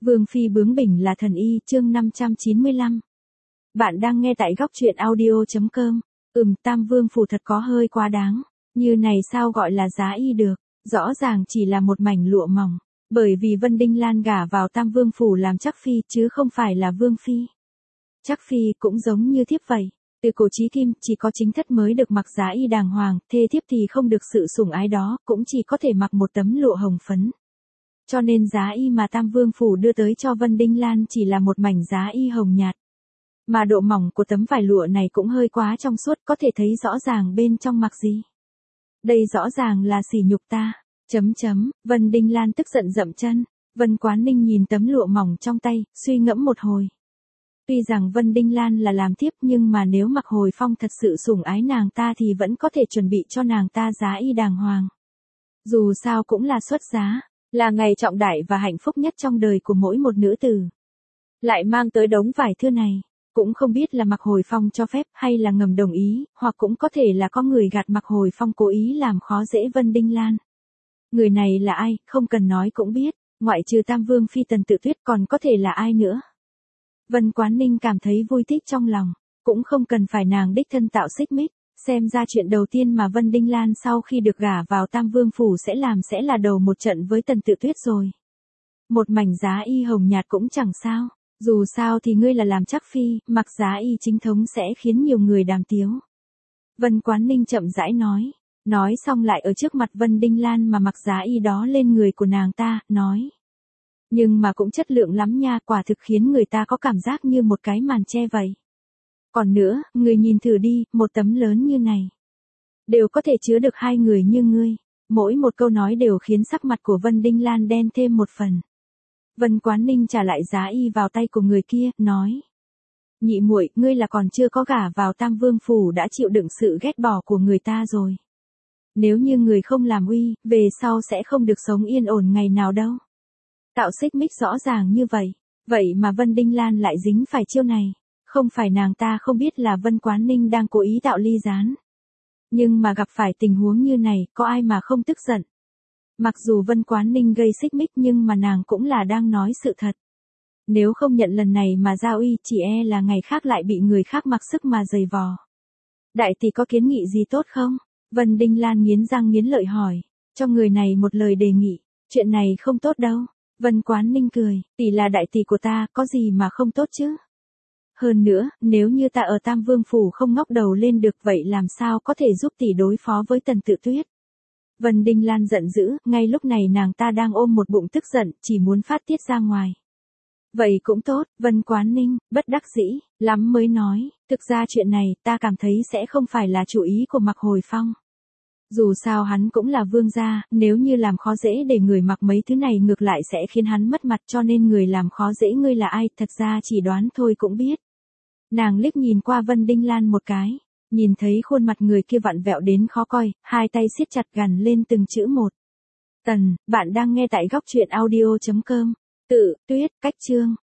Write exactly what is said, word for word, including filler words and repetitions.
Vương phi bướng bỉnh là thần y, chương năm trăm chín mươi lăm. Bạn đang nghe tại góc truyện audio chấm com. Ừm, Tam Vương phủ thật có hơi quá đáng. Như này sao gọi là giá y được, rõ ràng chỉ là một mảnh lụa mỏng. Bởi vì Vân Đinh Lan gả vào Tam Vương phủ làm chắc phi chứ không phải là Vương phi. Chắc phi cũng giống như thiếp vậy. Từ cổ chí kim, chỉ có chính thất mới được mặc giá y đàng hoàng, thê thiếp thì không được sự sủng ái đó, cũng chỉ có thể mặc một tấm lụa hồng phấn. Cho nên giá y mà Tam Vương phủ đưa tới cho Vân Đinh Lan chỉ là một mảnh giá y hồng nhạt. Mà độ mỏng của tấm vải lụa này cũng hơi quá trong suốt, có thể thấy rõ ràng bên trong mặc gì. Đây rõ ràng là sỉ nhục ta. Chấm chấm, Vân Đinh Lan tức giận dậm chân. Vân Quán Ninh nhìn tấm lụa mỏng trong tay, suy ngẫm một hồi. Tuy rằng Vân Đinh Lan là làm thiếp nhưng mà nếu Mạc Hồi Phong thật sự sủng ái nàng ta thì vẫn có thể chuẩn bị cho nàng ta giá y đàng hoàng. Dù sao cũng là xuất giá, là ngày trọng đại và hạnh phúc nhất trong đời của mỗi một nữ tử. Lại mang tới đống vải thưa này, cũng không biết là Mạc Hồi Phong cho phép hay là ngầm đồng ý, hoặc cũng có thể là có người gạt Mạc Hồi Phong cố ý làm khó dễ Vân Đinh Lan. Người này là ai, không cần nói cũng biết, ngoại trừ Tam Vương phi Tần Tự Tuyết còn có thể là ai nữa. Vân Quán Ninh cảm thấy vui thích trong lòng, cũng không cần phải nàng đích thân tạo xích mích, xem ra chuyện đầu tiên mà Vân Đinh Lan sau khi được gả vào Tam Vương phủ sẽ làm sẽ là đầu một trận với Tần Tự Tuyết rồi. Một mảnh giá y hồng nhạt cũng chẳng sao, dù sao thì ngươi là làm chắc phi, mặc giá y chính thống sẽ khiến nhiều người đàm tiếu. Vân Quán Ninh chậm rãi nói, nói xong lại ở trước mặt Vân Đinh Lan mà mặc giá y đó lên người của nàng ta, nói. Nhưng mà cũng chất lượng lắm nha, quả thực khiến người ta có cảm giác như một cái màn che vậy. Còn nữa, người nhìn thử đi, một tấm lớn như này. Đều có thể chứa được hai người như ngươi. Mỗi một câu nói đều khiến sắc mặt của Vân Đinh Lan đen thêm một phần. Vân Quán Ninh trả lại giá y vào tay của người kia, nói. Nhị muội, ngươi là còn chưa có gả vào Tam Vương phủ đã chịu đựng sự ghét bỏ của người ta rồi. Nếu như người không làm uy, về sau sẽ không được sống yên ổn ngày nào đâu. Tạo xích mích rõ ràng như vậy, vậy mà Vân Đinh Lan lại dính phải chiêu này, không phải nàng ta không biết là Vân Quán Ninh đang cố ý tạo ly gián. Nhưng mà gặp phải tình huống như này, có ai mà không tức giận. Mặc dù Vân Quán Ninh gây xích mích nhưng mà nàng cũng là đang nói sự thật. Nếu không nhận lần này mà giao uy chỉ e là ngày khác lại bị người khác mặc sức mà giày vò. Đại tỷ có kiến nghị gì tốt không? Vân Đinh Lan nghiến răng nghiến lợi hỏi, cho người này một lời đề nghị, chuyện này không tốt đâu. Vân Quán Ninh cười, tỷ là đại tỷ của ta, có gì mà không tốt chứ? Hơn nữa, nếu như ta ở Tam Vương phủ không ngóc đầu lên được vậy làm sao có thể giúp tỷ đối phó với Tần Tự Tuyết? Vân Đinh Lan giận dữ, ngay lúc này nàng ta đang ôm một bụng tức giận, chỉ muốn phát tiết ra ngoài. Vậy cũng tốt, Vân Quán Ninh, bất đắc dĩ, lắm mới nói, thực ra chuyện này ta cảm thấy sẽ không phải là chủ ý của Mạc Hồi Phong. Dù sao hắn cũng là vương gia, nếu như làm khó dễ để người mặc mấy thứ này ngược lại sẽ khiến hắn mất mặt cho nên người làm khó dễ ngươi là ai, thật ra chỉ đoán thôi cũng biết. Nàng liếc nhìn qua Vân Đinh Lan một cái, nhìn thấy khuôn mặt người kia vặn vẹo đến khó coi, hai tay siết chặt gằn lên từng chữ một. Tần, bạn đang nghe tại góc truyện audio chấm com. Tự, Tuyết, cách chương.